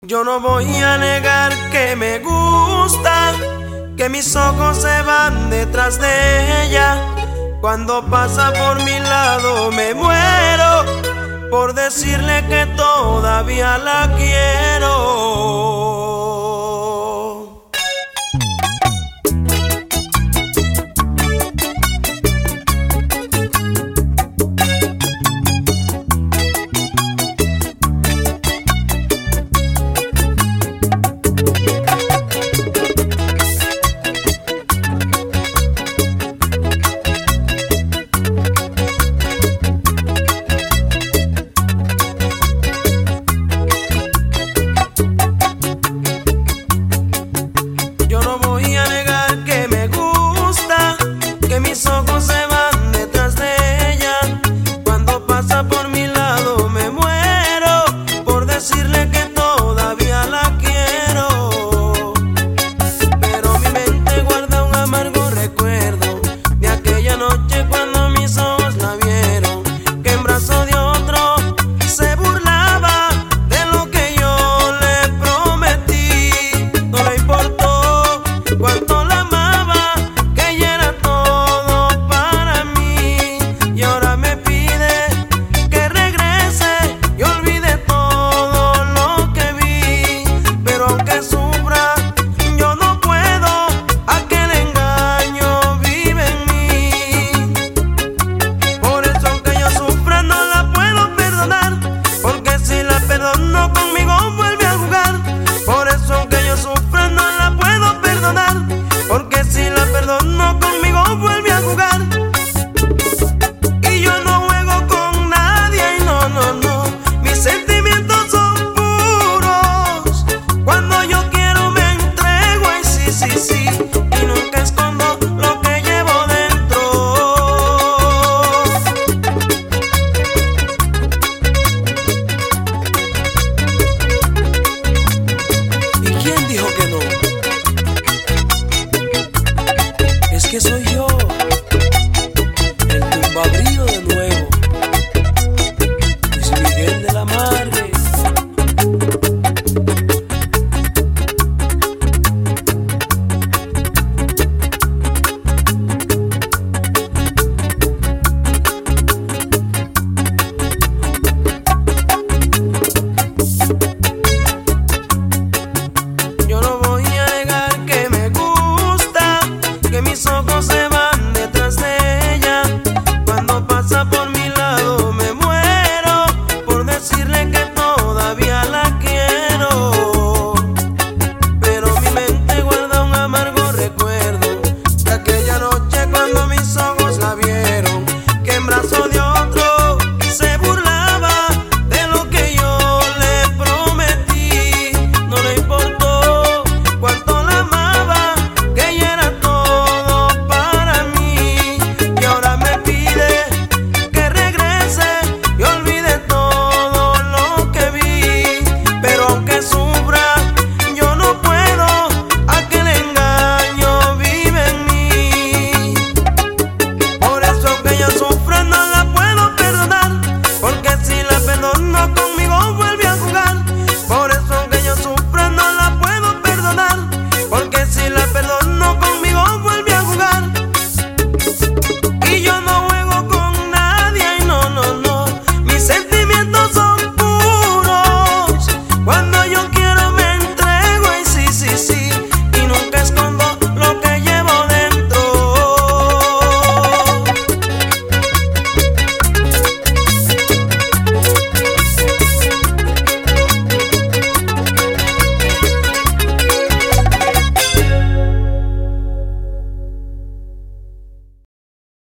Yo no voy a negar que me gusta, que mis ojos se van detrás de ella. Cuando pasa por mi lado me muero por decirle que todavía la quiero. Yo no voy a negar que me gusta, que mis ojos se van detrás de ella. Cuando pasa por mi lado me muero por decirle que todavía la quiero. Pero mi mente guarda un amargo recuerdo de aquella noche cuando mis ojos la vieron, que en brazos de otro se burlaba de lo que yo le prometí. No le importó cuánto la amaba, que ella era todo para mí. Y ahora me pide que regrese y olvide todo lo que vi. Pero aunque sufra, yo no puedo, aquel engaño vive en mí. Por eso aunque yo sufra no la puedo perdonar, porque si la perdono conmigo